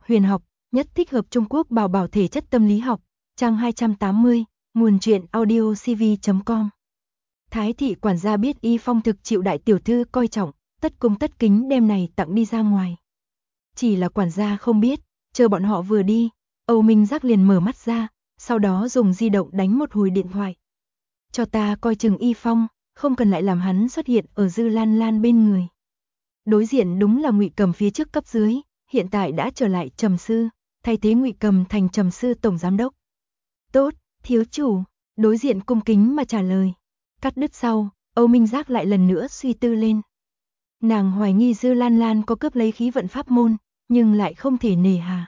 Huyền học, nhất thích hợp Trung Quốc bảo bảo thể chất tâm lý học, trang 280, nguồn truyện audiocv.com. Thái thị quản gia biết Y Phong thực chịu đại tiểu thư coi trọng, tất cung tất kính đem này tặng đi ra ngoài. Chỉ là quản gia không biết, chờ bọn họ vừa đi, Âu Minh Giác liền mở mắt ra, sau đó dùng di động đánh một hồi điện thoại. Cho ta coi chừng Y Phong, không cần lại làm hắn xuất hiện ở Dư Lan Lan bên người. Đối diện đúng là Ngụy Cầm phía trước cấp dưới, hiện tại đã trở lại Trầm sư, thay thế Ngụy Cầm thành Trầm sư tổng giám đốc. Tốt, thiếu chủ, đối diện cung kính mà trả lời. Cắt đứt sau, Âu Minh Giác lại lần nữa suy tư lên. Nàng hoài nghi Dư Lan Lan có cướp lấy khí vận pháp môn, nhưng lại không thể nề hà.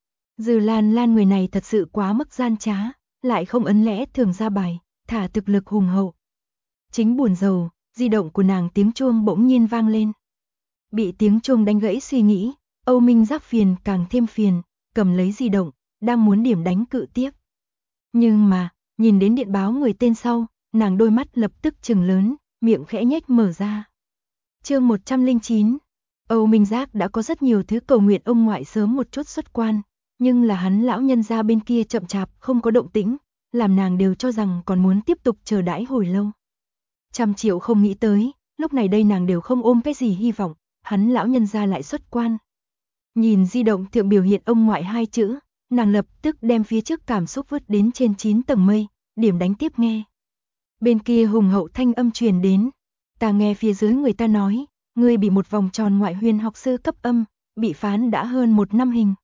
Dư Lan Lan người này thật sự quá mức gian trá, lại không ấn lẽ thường ra bài, thả thực lực hùng hậu. Chính buồn rầu, di động của nàng tiếng chuông bỗng nhiên vang lên. Bị tiếng chuông đánh gãy suy nghĩ, Âu Minh Giác phiền càng thêm phiền, cầm lấy di động, đang muốn điểm đánh cự tiếp. Nhưng mà, nhìn đến điện báo người tên sau, nàng đôi mắt lập tức trừng lớn, miệng khẽ nhếch mở ra. Chương 109. Âu Minh Giác đã có rất nhiều thứ cầu nguyện ông ngoại sớm một chút xuất quan, nhưng là hắn lão nhân gia bên kia chậm chạp không có động tĩnh, làm nàng đều cho rằng còn muốn tiếp tục chờ đãi hồi lâu. 100 triệu không nghĩ tới, lúc này đây nàng đều không ôm cái gì hy vọng, hắn lão nhân gia lại xuất quan. Nhìn di động thượng biểu hiện ông ngoại hai chữ, nàng lập tức đem phía trước cảm xúc vứt đến trên 9 tầng mây, điểm đánh tiếp nghe. Bên kia hùng hậu thanh âm truyền đến, ta nghe phía dưới người ta nói, ngươi bị một vòng tròn ngoại huyền học sư cấp âm, bị phán đã hơn 1 năm hình.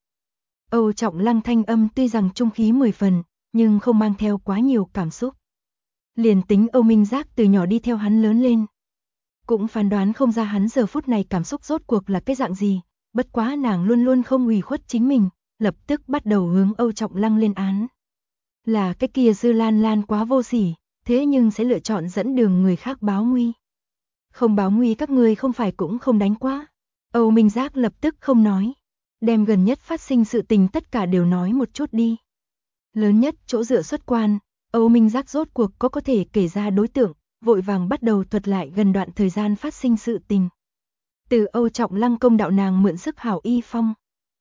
Âu Trọng Lăng thanh âm tuy rằng trung khí 10 phần, nhưng không mang theo quá nhiều cảm xúc. Liền tính Âu Minh Giác từ nhỏ đi theo hắn lớn lên, cũng phán đoán không ra hắn giờ phút này cảm xúc rốt cuộc là cái dạng gì, bất quá nàng luôn luôn không ủy khuất chính mình, lập tức bắt đầu hướng Âu Trọng Lăng lên án. Là cái kia Dư Lan Lan quá vô sỉ, thế nhưng sẽ lựa chọn dẫn đường người khác báo nguy. Không báo nguy các ngươi không phải cũng không đánh quá. Âu Minh Giác lập tức không nói, đem gần nhất phát sinh sự tình tất cả đều nói một chút đi. Lớn nhất chỗ dựa xuất quan, Âu Minh Giác rốt cuộc có thể kể ra đối tượng, vội vàng bắt đầu thuật lại gần đoạn thời gian phát sinh sự tình. Từ Âu Trọng Lăng công đạo nàng mượn sức hảo Y Phong,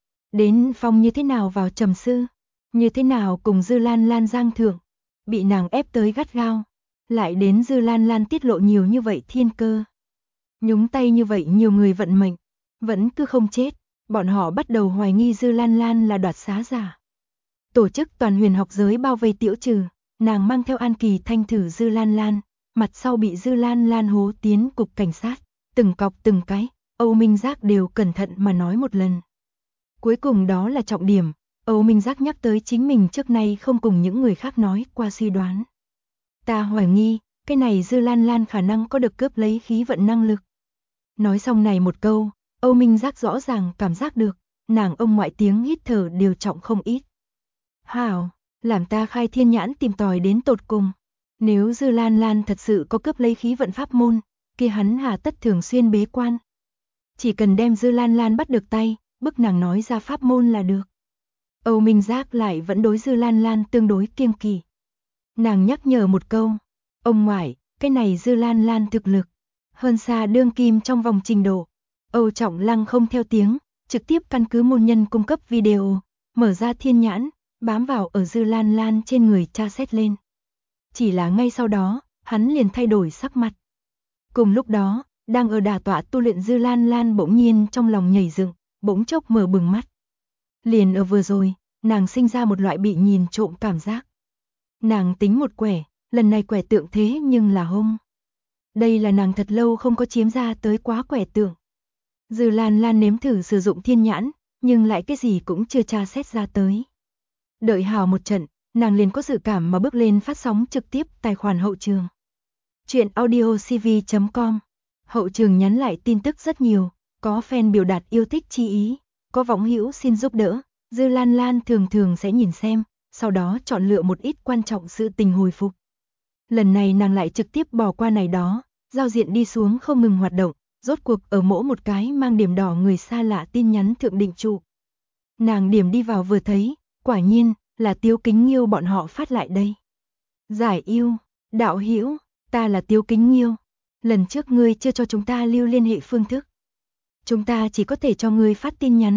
đến Phong như thế nào vào Trầm sư, như thế nào cùng Dư Lan Lan giang thượng, bị nàng ép tới gắt gao, lại đến Dư Lan Lan tiết lộ nhiều như vậy thiên cơ. Nhúng tay như vậy nhiều người vận mệnh, vẫn cứ không chết, bọn họ bắt đầu hoài nghi Dư Lan Lan là đoạt xá giả. Tổ chức toàn huyền học giới bao vây Tiễu Trừ, nàng mang theo An Kỳ thanh thử Dư Lan Lan, mặt sau bị Dư Lan Lan hố tiến cục cảnh sát, từng cọc từng cái, Âu Minh Giác đều cẩn thận mà nói một lần. Cuối cùng đó là trọng điểm, Âu Minh Giác nhắc tới chính mình trước nay không cùng những người khác nói qua suy đoán. Ta hoài nghi, cái này Dư Lan Lan khả năng có được cướp lấy khí vận năng lực. Nói xong này một câu, Âu Minh Giác rõ ràng cảm giác được, nàng ông ngoại tiếng hít thở đều trọng không ít. Hảo, làm ta khai thiên nhãn tìm tòi đến tột cùng. Nếu Dư Lan Lan thật sự có cướp lấy khí vận pháp môn, kia hắn hà tất thường xuyên bế quan. Chỉ cần đem Dư Lan Lan bắt được tay, bức nàng nói ra pháp môn là được. Âu Minh Giác lại vẫn đối Dư Lan Lan tương đối kiêng kỵ. Nàng nhắc nhở một câu, ông ngoại, cái này Dư Lan Lan thực lực, hơn xa đương kim trong vòng trình độ. Âu Trọng Lăng không theo tiếng, trực tiếp căn cứ môn nhân cung cấp video, mở ra thiên nhãn, bám vào ở Dư Lan Lan trên người tra xét lên. Chỉ là ngay sau đó, hắn liền thay đổi sắc mặt. Cùng lúc đó, đang ở đà tọa tu luyện Dư Lan Lan bỗng nhiên trong lòng nhảy dựng, bỗng chốc mở bừng mắt. Liền ở vừa rồi, nàng sinh ra một loại bị nhìn trộm cảm giác. Nàng tính một quẻ, lần này quẻ tượng thế nhưng là hung. Đây là nàng thật lâu không có chiếm ra tới quá quẻ tượng. Dư Lan Lan nếm thử sử dụng thiên nhãn, nhưng lại cái gì cũng chưa tra xét ra tới. Đợi hào một trận, nàng liền có dự cảm mà bước lên phát sóng trực tiếp tài khoản hậu trường. Chuyện audiocv.com. Hậu trường nhắn lại tin tức rất nhiều, có fan biểu đạt yêu thích chi ý, có võng hữu xin giúp đỡ. Dư Lan Lan thường thường sẽ nhìn xem, sau đó chọn lựa một ít quan trọng sự tình hồi phục. Lần này nàng lại trực tiếp bỏ qua này đó, giao diện đi xuống không ngừng hoạt động, rốt cuộc ở mỗi một cái mang điểm đỏ người xa lạ tin nhắn thượng định trụ. Nàng điểm đi vào vừa thấy, quả nhiên là Tiếu Kính Nghiêu bọn họ phát lại đây. Giải yêu, đạo hữu, ta là Tiếu Kính Nghiêu, lần trước ngươi chưa cho chúng ta lưu liên hệ phương thức. Chúng ta chỉ có thể cho ngươi phát tin nhắn,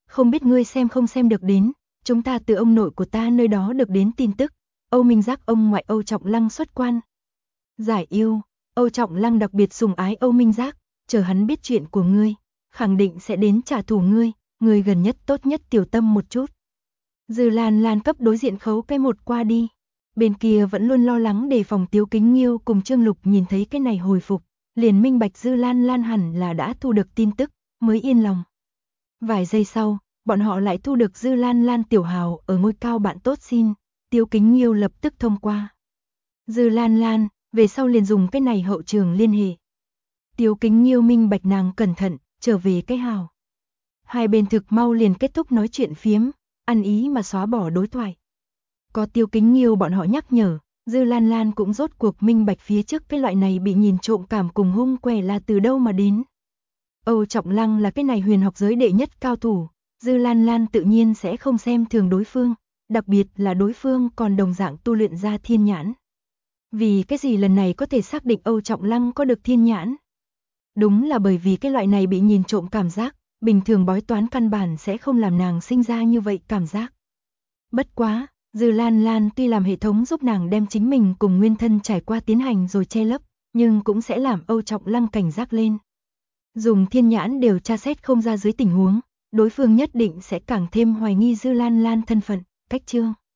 Không biết ngươi xem không xem được đến, chúng ta từ ông nội của ta nơi đó được đến tin tức, Âu Minh Giác ông ngoại Âu Trọng Lăng xuất quan. Giải yêu, Âu Trọng Lăng đặc biệt sủng ái Âu Minh Giác, chờ hắn biết chuyện của ngươi, khẳng định sẽ đến trả thù ngươi gần nhất tốt nhất tiểu tâm một chút. Dư Lan Lan cấp đối diện khấu cái một qua đi. Bên kia vẫn luôn lo lắng đề phòng Tiếu Kính Nghiêu cùng Trương Lục nhìn thấy cái này hồi phục, liền minh bạch Dư Lan Lan hẳn là đã thu được tin tức, mới yên lòng. Vài giây sau, bọn họ lại thu được Dư Lan Lan tiểu hào ở ngôi cao bạn tốt xin, Tiếu Kính Nghiêu lập tức thông qua. Dư Lan Lan, về sau liền dùng cái này hậu trường liên hệ. Tiếu Kính Nghiêu minh bạch nàng cẩn thận, trở về cái hào. Hai bên thực mau liền kết thúc nói chuyện phiếm, ăn ý mà xóa bỏ đối thoại. Có Tiếu Kính Nghiêu bọn họ nhắc nhở, Dư Lan Lan cũng rốt cuộc minh bạch phía trước cái loại này bị nhìn trộm cảm cùng hung quẻ là từ đâu mà đến. Âu Trọng Lăng là cái này huyền học giới đệ nhất cao thủ, Dư Lan Lan tự nhiên sẽ không xem thường đối phương, đặc biệt là đối phương còn đồng dạng tu luyện ra thiên nhãn. Vì cái gì lần này có thể xác định Âu Trọng Lăng có được thiên nhãn? Đúng là bởi vì cái loại này bị nhìn trộm cảm giác, bình thường bói toán căn bản sẽ không làm nàng sinh ra như vậy cảm giác. Bất quá, Dư Lan Lan tuy làm hệ thống giúp nàng đem chính mình cùng nguyên thân trải qua tiến hành rồi che lấp, nhưng cũng sẽ làm Âu Trọng Lăng cảnh giác lên. Dùng thiên nhãn đều tra xét không ra dưới tình huống, đối phương nhất định sẽ càng thêm hoài nghi Dư Lan Lan thân phận, cách chương.